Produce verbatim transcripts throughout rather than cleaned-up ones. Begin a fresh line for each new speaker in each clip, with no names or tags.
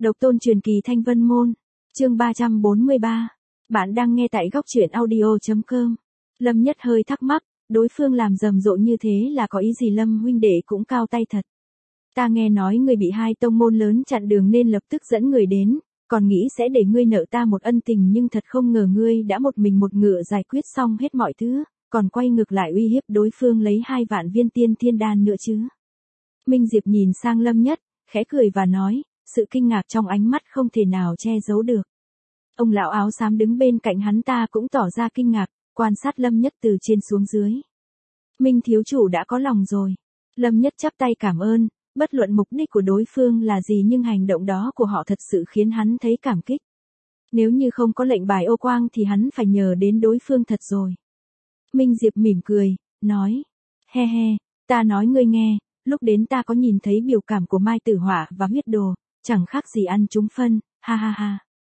Độc tôn truyền kỳ Thanh Vân Môn, chương ba trăm bốn mươi ba. Bạn đang nghe tại góc truyện audio chấm com. Lâm Nhất hơi thắc mắc, đối phương làm rầm rộ như thế là có ý gì? Lâm huynh đệ cũng cao tay thật. Ta nghe nói người bị hai tông môn lớn chặn đường nên lập tức dẫn người đến, còn nghĩ sẽ để ngươi nợ ta một ân tình, nhưng thật không ngờ ngươi đã một mình một ngựa giải quyết xong hết mọi thứ, còn quay ngược lại uy hiếp đối phương lấy hai vạn viên tiên thiên đan nữa chứ. Minh Diệp nhìn sang Lâm Nhất, khẽ cười và nói, sự kinh ngạc trong ánh mắt không thể nào che giấu được. Ông lão áo xám đứng bên cạnh hắn ta cũng tỏ ra kinh ngạc, quan sát Lâm Nhất từ trên xuống dưới. Minh thiếu chủ đã có lòng rồi. Lâm Nhất chắp tay cảm ơn, bất luận mục đích của đối phương là gì nhưng hành động đó của họ thật sự khiến hắn thấy cảm kích. Nếu như không có lệnh bài ô quang thì hắn phải nhờ đến đối phương thật rồi. Minh Diệp mỉm cười, nói, he he, ta nói ngươi nghe, lúc đến ta có nhìn thấy biểu cảm của Mai Tử Họa và huyết đồ, chẳng khác gì ăn trúng phân, ha ha ha.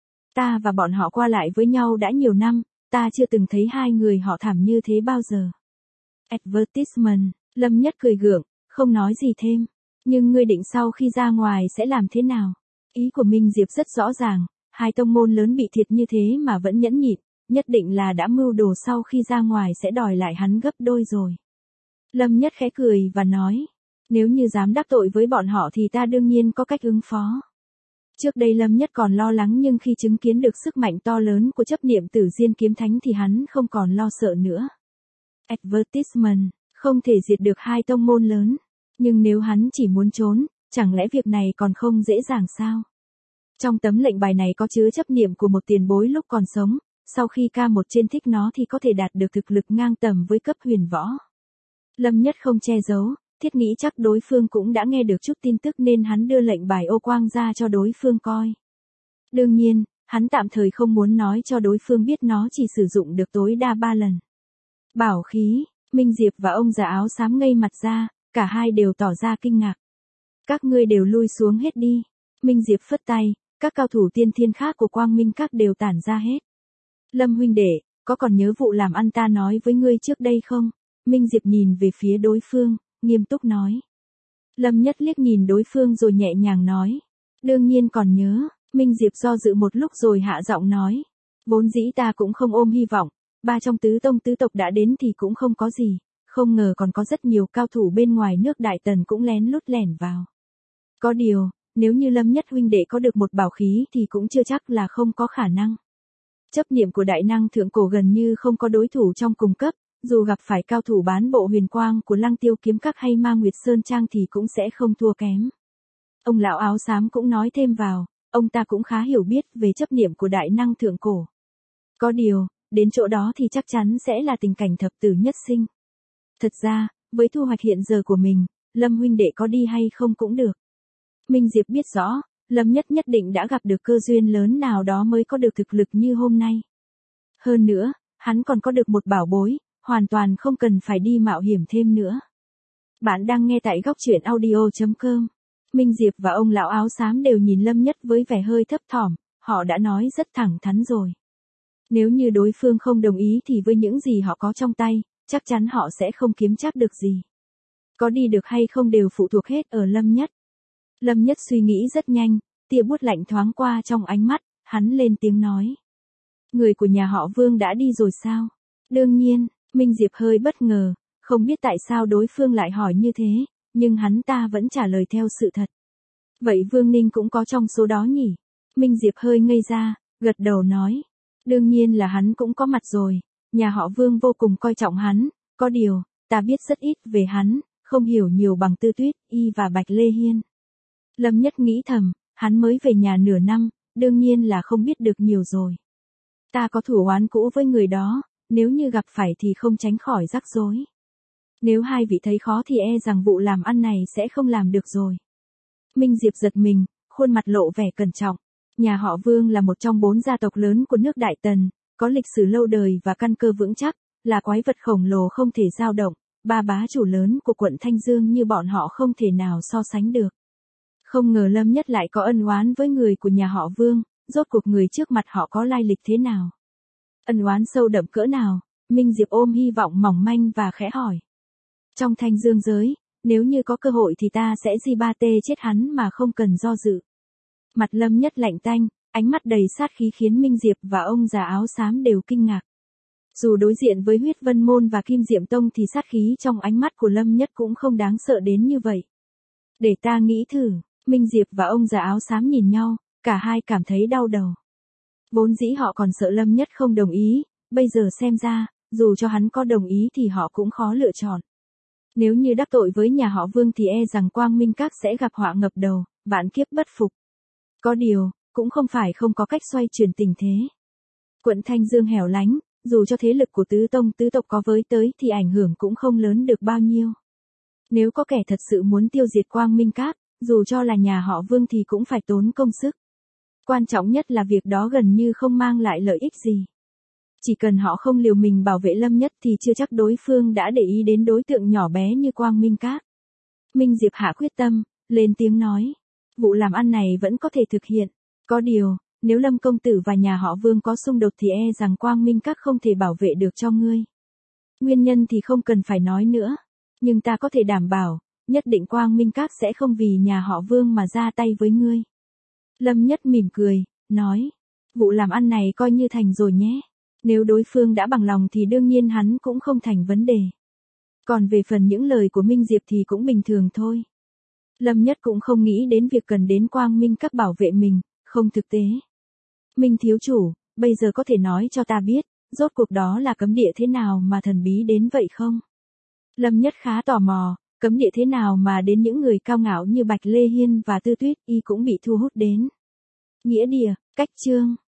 Ta và bọn họ qua lại với nhau đã nhiều năm, ta chưa từng thấy hai người họ thảm như thế bao giờ. Advertisement, Lâm Nhất cười gượng, không nói gì thêm. Nhưng ngươi định sau khi ra ngoài sẽ làm thế nào? Ý của Minh Diệp rất rõ ràng, hai tông môn lớn bị thiệt như thế mà vẫn nhẫn nhịn, nhất định là đã mưu đồ sau khi ra ngoài sẽ đòi lại hắn gấp đôi rồi. Lâm Nhất khẽ cười và nói, nếu như dám đắc tội với bọn họ thì ta đương nhiên có cách ứng phó. Trước đây Lâm Nhất còn lo lắng, nhưng khi chứng kiến được sức mạnh to lớn của chấp niệm Tử Diên kiếm thánh thì hắn không còn lo sợ nữa. Advertisement, không thể diệt được hai tông môn lớn. Nhưng nếu hắn chỉ muốn trốn, chẳng lẽ việc này còn không dễ dàng sao? Trong tấm lệnh bài này có chứa chấp niệm của một tiền bối lúc còn sống, sau khi ca một trên thích nó thì có thể đạt được thực lực ngang tầm với cấp huyền võ. Lâm Nhất không che giấu, thiết nghĩ chắc đối phương cũng đã nghe được chút tin tức nên hắn đưa lệnh bài ô quang ra cho đối phương coi. Đương nhiên, hắn tạm thời không muốn nói cho đối phương biết nó chỉ sử dụng được tối đa ba lần. Bảo khí, Minh Diệp và ông già áo xám ngây mặt ra. Cả hai đều tỏ ra kinh ngạc. Các ngươi đều lui xuống hết đi. Minh Diệp phất tay, các cao thủ tiên thiên khác của Quang Minh Các đều tản ra hết. Lâm huynh đệ, có còn nhớ vụ làm ăn ta nói với ngươi trước đây không? Minh Diệp nhìn về phía đối phương, nghiêm túc nói. Lâm Nhất liếc nhìn đối phương rồi nhẹ nhàng nói. Đương nhiên còn nhớ. Minh Diệp do dự một lúc rồi hạ giọng nói. Vốn dĩ ta cũng không ôm hy vọng. Ba trong tứ tông tứ tộc đã đến thì cũng không có gì. Không ngờ còn có rất nhiều cao thủ bên ngoài nước Đại Tần cũng lén lút lẻn vào. Có điều, nếu như Lâm Nhất huynh đệ có được một bảo khí thì cũng chưa chắc là không có khả năng. Chấp niệm của đại năng thượng cổ gần như không có đối thủ trong cùng cấp, dù gặp phải cao thủ bán bộ huyền quang của Lăng Tiêu Kiếm Các hay Ma Nguyệt Sơn Trang thì cũng sẽ không thua kém. Ông lão áo xám cũng nói thêm vào, ông ta cũng khá hiểu biết về chấp niệm của đại năng thượng cổ. Có điều, đến chỗ đó thì chắc chắn sẽ là tình cảnh thập tử nhất sinh. Thật ra, với thu hoạch hiện giờ của mình, Lâm huynh đệ có đi hay không cũng được. Minh Diệp biết rõ, Lâm Nhất nhất định đã gặp được cơ duyên lớn nào đó mới có được thực lực như hôm nay. Hơn nữa, hắn còn có được một bảo bối, hoàn toàn không cần phải đi mạo hiểm thêm nữa. Bạn đang nghe tại góc truyện audio chấm com. Minh Diệp và ông lão áo xám đều nhìn Lâm Nhất với vẻ hơi thấp thỏm, họ đã nói rất thẳng thắn rồi. Nếu như đối phương không đồng ý thì với những gì họ có trong tay, chắc chắn họ sẽ không kiếm chắc được gì. Có đi được hay không đều phụ thuộc hết ở Lâm Nhất. Lâm Nhất suy nghĩ rất nhanh, tia buốt lạnh thoáng qua trong ánh mắt, hắn lên tiếng nói. Người của nhà họ Vương đã đi rồi sao? Đương nhiên, Minh Diệp hơi bất ngờ, không biết tại sao đối phương lại hỏi như thế, nhưng hắn ta vẫn trả lời theo sự thật. Vậy Vương Ninh cũng có trong số đó nhỉ? Minh Diệp hơi ngây ra, gật đầu nói. Đương nhiên là hắn cũng có mặt rồi. Nhà họ Vương vô cùng coi trọng hắn, có điều, ta biết rất ít về hắn, không hiểu nhiều bằng Tư Tuyết, Y và Bạch Lê Hiên. Lâm Nhất nghĩ thầm, hắn mới về nhà nửa năm, đương nhiên là không biết được nhiều rồi. Ta có thù oán cũ với người đó, nếu như gặp phải thì không tránh khỏi rắc rối. Nếu hai vị thấy khó thì e rằng vụ làm ăn này sẽ không làm được rồi. Minh Diệp giật mình, khuôn mặt lộ vẻ cẩn trọng. Nhà họ Vương là một trong bốn gia tộc lớn của nước Đại Tần. Có lịch sử lâu đời và căn cơ vững chắc, là quái vật khổng lồ không thể dao động, ba bá chủ lớn của quận Thanh Dương như bọn họ không thể nào so sánh được. Không ngờ Lâm Nhất lại có ân oán với người của nhà họ Vương, rốt cuộc người trước mặt họ có lai lịch thế nào? Ân oán sâu đậm cỡ nào? Minh Diệp ôm hy vọng mỏng manh và khẽ hỏi. Trong Thanh Dương giới, nếu như có cơ hội thì ta sẽ di ba tê chết hắn mà không cần do dự. Mặt Lâm Nhất lạnh tanh, ánh mắt đầy sát khí khiến Minh Diệp và ông già áo xám đều kinh ngạc. Dù đối diện với Huyết Vân Môn và Kim Diệm Tông thì sát khí trong ánh mắt của Lâm Nhất cũng không đáng sợ đến như vậy. Để ta nghĩ thử, Minh Diệp và ông già áo xám nhìn nhau, cả hai cảm thấy đau đầu. Vốn dĩ họ còn sợ Lâm Nhất không đồng ý, bây giờ xem ra, dù cho hắn có đồng ý thì họ cũng khó lựa chọn. Nếu như đắc tội với nhà họ Vương thì e rằng Quang Minh Các sẽ gặp họa ngập đầu, vạn kiếp bất phục. Có điều, cũng không phải không có cách xoay chuyển tình thế. Quận Thanh Dương hẻo lánh, dù cho thế lực của tứ tông tứ tộc có với tới thì ảnh hưởng cũng không lớn được bao nhiêu. Nếu có kẻ thật sự muốn tiêu diệt Quang Minh Các, dù cho là nhà họ Vương thì cũng phải tốn công sức. Quan trọng nhất là việc đó gần như không mang lại lợi ích gì. Chỉ cần họ không liều mình bảo vệ Lâm Nhất thì chưa chắc đối phương đã để ý đến đối tượng nhỏ bé như Quang Minh Các. Minh Diệp hạ quyết tâm, lên tiếng nói. Vụ làm ăn này vẫn có thể thực hiện. Có điều, nếu Lâm công tử và nhà họ Vương có xung đột thì e rằng Quang Minh Các không thể bảo vệ được cho ngươi. Nguyên nhân thì không cần phải nói nữa. Nhưng ta có thể đảm bảo, nhất định Quang Minh Các sẽ không vì nhà họ Vương mà ra tay với ngươi. Lâm Nhất mỉm cười, nói. Vụ làm ăn này coi như thành rồi nhé. Nếu đối phương đã bằng lòng thì đương nhiên hắn cũng không thành vấn đề. Còn về phần những lời của Minh Diệp thì cũng bình thường thôi. Lâm Nhất cũng không nghĩ đến việc cần đến Quang Minh Các bảo vệ mình, không thực tế. Minh thiếu chủ, bây giờ có thể nói cho ta biết, rốt cuộc đó là cấm địa thế nào mà thần bí đến vậy không? Lâm Nhất khá tò mò, cấm địa thế nào mà đến những người cao ngạo như Bạch Lê Hiên và Tư Tuyết Y cũng bị thu hút đến. Nghĩa địa, cách chương.